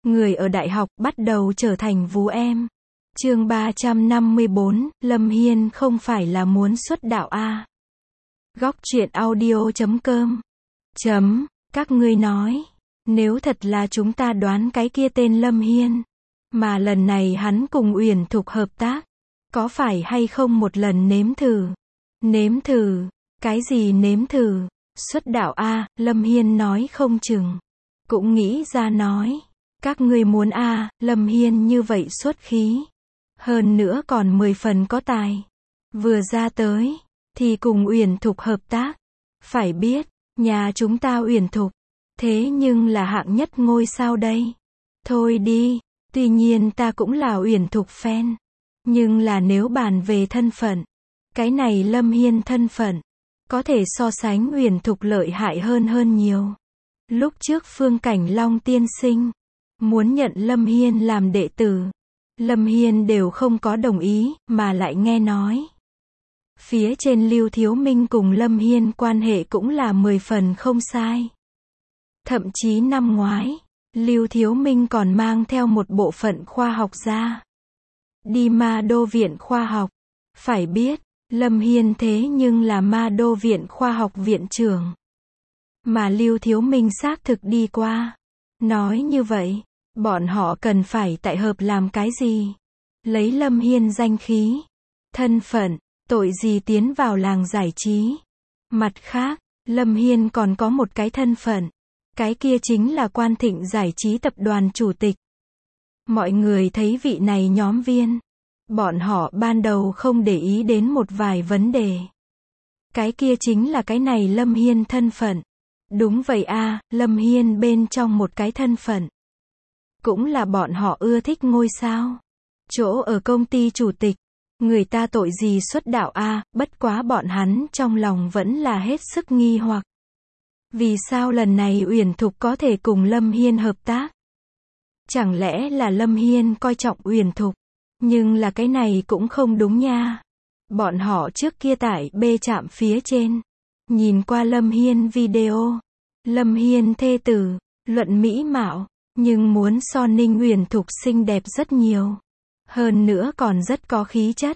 người ở đại học bắt đầu trở thành vú em. Chương 354, Lâm Hiên không phải là muốn xuất đạo à? Góc truyện audio.com. Các ngươi nói, nếu thật là chúng ta đoán cái kia tên Lâm Hiên, mà lần này hắn cùng Uyển Thục hợp tác, có phải hay không một lần nếm thử? Nếm thử? Cái gì nếm thử? Xuất đạo à? Lâm Hiên nói không chừng. Cũng nghĩ ra nói. Các ngươi muốn à? Lâm Hiên như vậy xuất khí. Hơn nữa còn 10 phần có tài. Vừa ra tới, thì cùng Uyển Thục hợp tác. Phải biết, nhà chúng ta Uyển Thục, thế nhưng là hạng nhất ngôi sao đây. Thôi đi, tuy nhiên ta cũng là Uyển Thục fan. Nhưng là nếu bàn về thân phận, cái này Lâm Hiên thân phận, có thể so sánh Uyển Thục lợi hại hơn nhiều. Lúc trước Phương Cảnh Long tiên sinh muốn nhận Lâm Hiên làm đệ tử, Lâm Hiên đều không có đồng ý, mà lại nghe nói phía trên Lưu Thiếu Minh cùng Lâm Hiên quan hệ cũng là 10 phần không sai. Thậm chí năm ngoái, Lưu Thiếu Minh còn mang theo một bộ phận khoa học ra đi Ma Đô Viện Khoa học. Phải biết, Lâm Hiên thế nhưng là Ma Đô Viện Khoa học viện trưởng. Mà Lưu Thiếu Minh xác thực đi qua. Nói như vậy, bọn họ cần phải tại hợp làm cái gì? Lấy Lâm Hiên danh khí, thân phận, tội gì tiến vào làng giải trí. Mặt khác, Lâm Hiên còn có một cái thân phận. Cái kia chính là Quan Thịnh Giải trí tập đoàn chủ tịch. Mọi người thấy vị này nhóm viên, bọn họ ban đầu không để ý đến một vài vấn đề. Cái kia chính là cái này Lâm Hiên thân phận. Đúng vậy à, Lâm Hiên bên trong một cái thân phận. Cũng là bọn họ ưa thích ngôi sao. Chỗ ở công ty chủ tịch, người ta tội gì xuất đạo à, bất quá bọn hắn trong lòng vẫn là hết sức nghi hoặc. Vì sao lần này Uyển Thục có thể cùng Lâm Hiên hợp tác? Chẳng lẽ là Lâm Hiên coi trọng Uyển Thục? Nhưng là cái này cũng không đúng nha. Bọn họ trước kia tại B trạm phía trên, nhìn qua Lâm Hiên video. Lâm Hiên thê tử, luận mỹ mạo, nhưng muốn so Ninh Uyển Thục xinh đẹp rất nhiều. Hơn nữa còn rất có khí chất.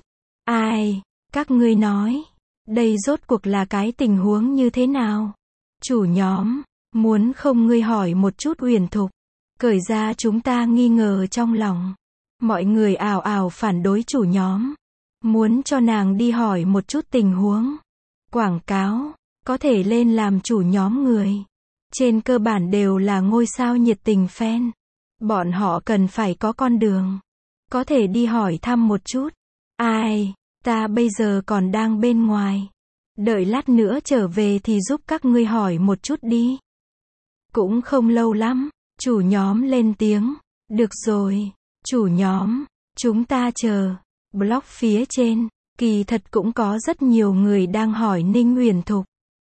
Ai, các ngươi nói, đây rốt cuộc là cái tình huống như thế nào? Chủ nhóm, muốn không ngươi hỏi một chút Uyển Thục, cởi ra chúng ta nghi ngờ trong lòng. Mọi người ào ào phản đối chủ nhóm, muốn cho nàng đi hỏi một chút tình huống. Quảng cáo, có thể lên làm chủ nhóm người. Trên cơ bản đều là ngôi sao nhiệt tình fan. Bọn họ cần phải có con đường. Có thể đi hỏi thăm một chút. Ai, ta bây giờ còn đang bên ngoài. Đợi lát nữa trở về thì giúp các ngươi hỏi một chút đi. Cũng không lâu lắm, chủ nhóm lên tiếng. Được rồi, chủ nhóm, chúng ta chờ. Blog phía trên, kỳ thật cũng có rất nhiều người đang hỏi Ninh Uyển Thục.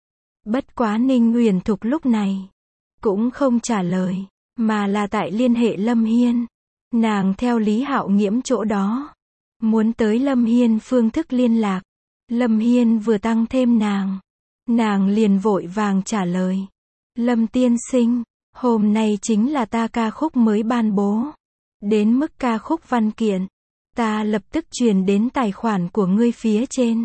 Bất quá Ninh Uyển Thục lúc này cũng không trả lời, mà là tại liên hệ Lâm Hiên. Nàng theo Lý Hạo Nghiễm chỗ đó, muốn tới Lâm Hiên phương thức liên lạc. Lâm Hiên vừa tăng thêm nàng liền vội vàng trả lời. Lâm tiên sinh, hôm nay chính là ta ca khúc mới ban bố. Đến mức ca khúc văn kiện, ta lập tức truyền đến tài khoản của ngươi phía trên.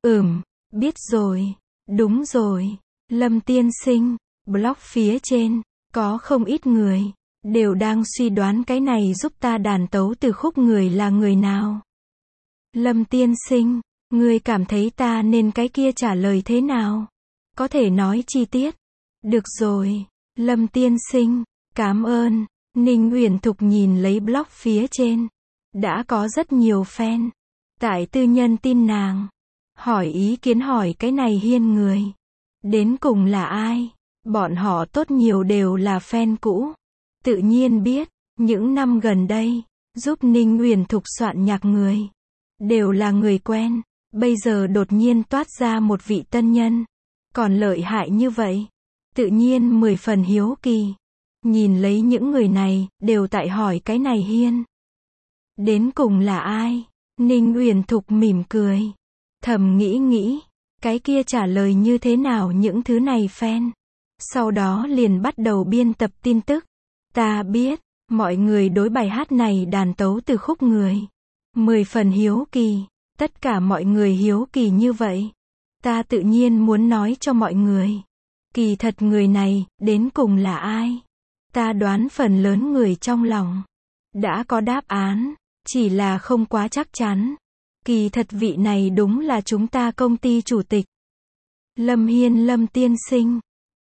Biết rồi, đúng rồi. Lâm tiên sinh, blog phía trên, có không ít người, đều đang suy đoán cái này giúp ta đàn tấu từ khúc người là người nào. Lâm tiên sinh, ngươi cảm thấy ta nên cái kia trả lời thế nào? Có thể nói chi tiết. Được rồi, Lâm tiên sinh, cảm ơn. Ninh Uyển Thục nhìn lấy blog phía trên, đã có rất nhiều fan tại tư nhân tin nàng, hỏi ý kiến hỏi cái này Hiên người. Đến cùng là ai? Bọn họ tốt nhiều đều là fan cũ. Tự nhiên biết, những năm gần đây, giúp Ninh Uyển Thục soạn nhạc người, đều là người quen. Bây giờ đột nhiên toát ra một vị tân nhân, còn lợi hại như vậy. Tự nhiên 10 phần hiếu kỳ. Nhìn lấy những người này, đều tại hỏi cái này Hiên. Đến cùng là ai? Ninh Uyển Thục mỉm cười. Thầm nghĩ, cái kia trả lời như thế nào những thứ này fan. Sau đó liền bắt đầu biên tập tin tức. Ta biết, Mọi người đối bài hát này đàn tấu từ khúc người. 10 phần hiếu kỳ. Tất cả mọi người hiếu kỳ như vậy. Ta tự nhiên muốn nói cho mọi người. Kỳ thật người này, đến cùng là ai? Ta đoán phần lớn người trong lòng đã có đáp án, chỉ là không quá chắc chắn. Kỳ thật vị này đúng là chúng ta công ty chủ tịch Lâm Hiên Lâm tiên sinh.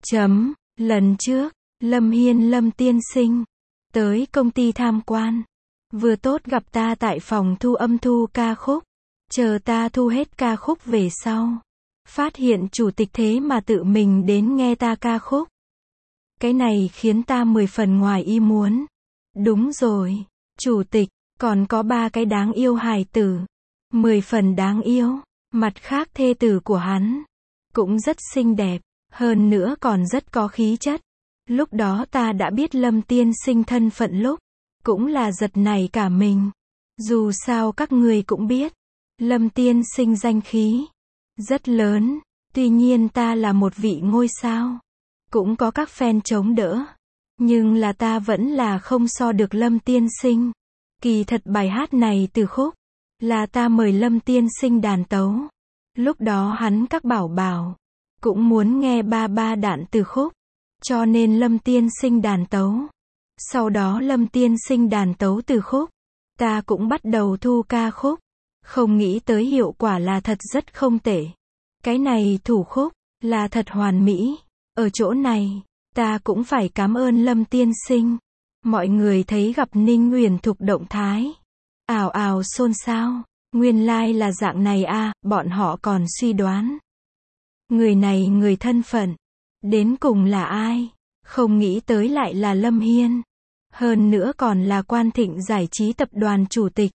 Lần trước, Lâm Hiên Lâm tiên sinh tới công ty tham quan. Vừa tốt gặp ta tại phòng thu âm thu ca khúc. Chờ ta thu hết ca khúc về sau. Phát hiện chủ tịch thế mà tự mình đến nghe ta ca khúc. Cái này khiến ta 10 phần ngoài ý muốn. Đúng rồi, chủ tịch, còn có 3 cái đáng yêu hài tử. 10 phần đáng yêu. Mặt khác thê tử của hắn cũng rất xinh đẹp, hơn nữa còn rất có khí chất. Lúc đó ta đã biết Lâm tiên sinh thân phận lúc, cũng là giật nảy cả mình. Dù sao các người cũng biết, Lâm tiên sinh danh khí rất lớn, tuy nhiên ta là một vị ngôi sao, cũng có các fan chống đỡ, nhưng là ta vẫn là không so được Lâm tiên sinh. Kỳ thật bài hát này từ khúc là ta mời Lâm tiên sinh đàn tấu. Lúc đó hắn các bảo bảo cũng muốn nghe ba đạn từ khúc, cho nên Lâm tiên sinh đàn tấu. Sau đó Lâm tiên sinh đàn tấu từ khúc, ta cũng bắt đầu thu ca khúc. Không nghĩ tới hiệu quả là thật rất không tệ. Cái này thủ khúc là thật hoàn mỹ. Ở chỗ này, ta cũng phải cảm ơn Lâm tiên sinh. Mọi người thấy gặp Ninh Uyển Thục động thái, ào ào xôn xao. Nguyên lai là dạng này a, bọn họ còn suy đoán. Người này người thân phận, đến cùng là ai? Không nghĩ tới lại là Lâm Hiên. Hơn nữa còn là Quan Thịnh Giải trí tập đoàn chủ tịch.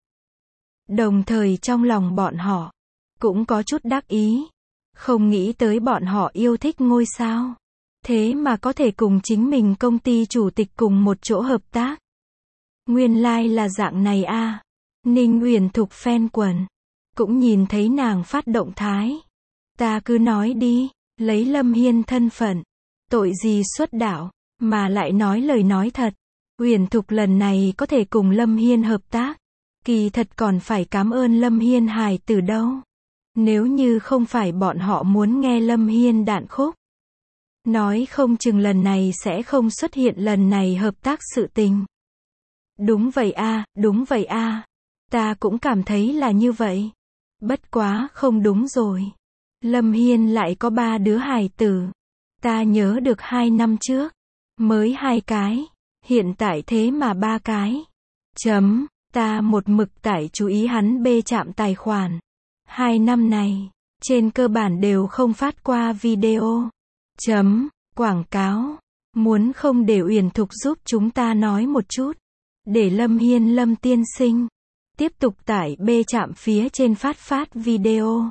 Đồng thời trong lòng bọn họ cũng có chút đắc ý. Không nghĩ tới bọn họ yêu thích ngôi sao. Thế mà có thể cùng chính mình công ty chủ tịch cùng một chỗ hợp tác. Nguyên lai là dạng này a. Ninh Uyển Thục fan quần cũng nhìn thấy nàng phát động thái. Ta cứ nói đi, lấy Lâm Hiên thân phận, tội gì xuất đạo, mà lại nói lời nói thật. Uyển Thục lần này có thể cùng Lâm Hiên hợp tác, kỳ thật còn phải cảm ơn Lâm Hiên hài tử đâu. Nếu như không phải bọn họ muốn nghe Lâm Hiên đạn khúc, nói không chừng lần này sẽ không xuất hiện lần này hợp tác sự tình. Đúng vậy a, đúng vậy a. Ta cũng cảm thấy là như vậy. Bất quá không đúng rồi. Lâm Hiên lại có 3 đứa hài tử. Ta nhớ được 2 năm trước mới 2 cái, hiện tại thế mà 3 cái. Ta một mực tại chú ý hắn bê chạm tài khoản. 2 năm này, trên cơ bản đều không phát qua video. Quảng cáo. Muốn không để Uyển Thục giúp chúng ta nói một chút. Để Lâm Hiên Lâm tiên sinh tiếp tục tải bê chạm phía trên phát video.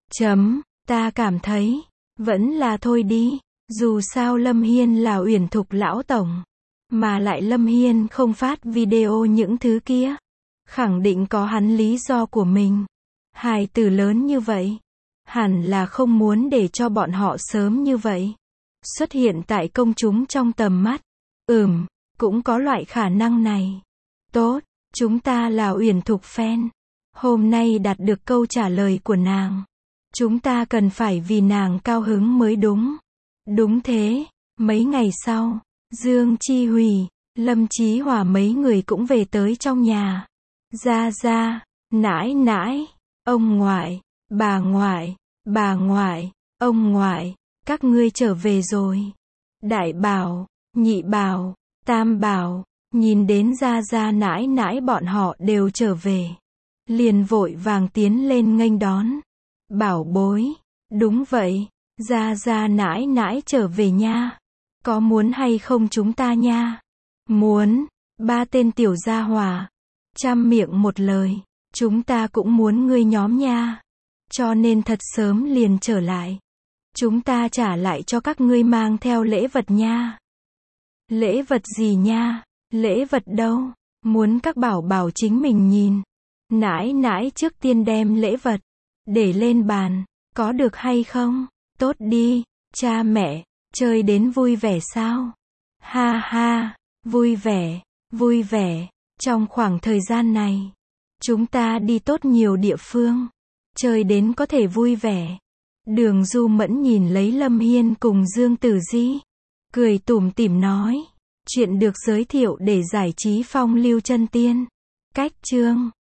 Ta cảm thấy, vẫn là thôi đi. Dù sao Lâm Hiên là Uyển Thục lão tổng. Mà lại Lâm Hiên không phát video những thứ kia. Khẳng định có hắn lý do của mình. Hài tử lớn như vậy. Hẳn là không muốn để cho bọn họ sớm như vậy xuất hiện tại công chúng trong tầm mắt. Cũng có loại khả năng này. Tốt, chúng ta là Uyển Thục fan. Hôm nay đạt được câu trả lời của nàng. Chúng ta cần phải vì nàng cao hứng mới đúng. Đúng thế, mấy ngày sau, Dương Chi Hủy, Lâm Chí Hòa mấy người cũng về tới trong nhà. Ra, nãi nãi, ông ngoại, bà ngoại, ông ngoại, các ngươi trở về rồi. Đại bảo, nhị bảo, tam bảo, nhìn đến ra nãi nãi bọn họ đều trở về. Liền vội vàng tiến lên nghênh đón. Bảo bối, đúng vậy, ra nãi nãi trở về nha. Có muốn hay không chúng ta nha? Muốn, 3 tên tiểu gia hỏa. Chăm miệng một lời, chúng ta cũng muốn ngươi nhóm nha. Cho nên thật sớm liền trở lại. Chúng ta trả lại cho các ngươi mang theo lễ vật nha. Lễ vật gì nha? Lễ vật đâu? Muốn các bảo bảo chính mình nhìn. Nãi nãi trước tiên đem lễ vật để lên bàn, có được hay không? Tốt đi, cha mẹ, chơi đến vui vẻ sao? Ha ha, vui vẻ, Vui vẻ. Trong khoảng thời gian này, chúng ta đi tốt nhiều địa phương. Chơi đến có thể vui vẻ. Đường Du Mẫn nhìn lấy Lâm Hiên cùng Dương Tử Di. Cười tủm tỉm nói. Chuyện được giới thiệu để giải trí phong lưu chân tiên. Cách chương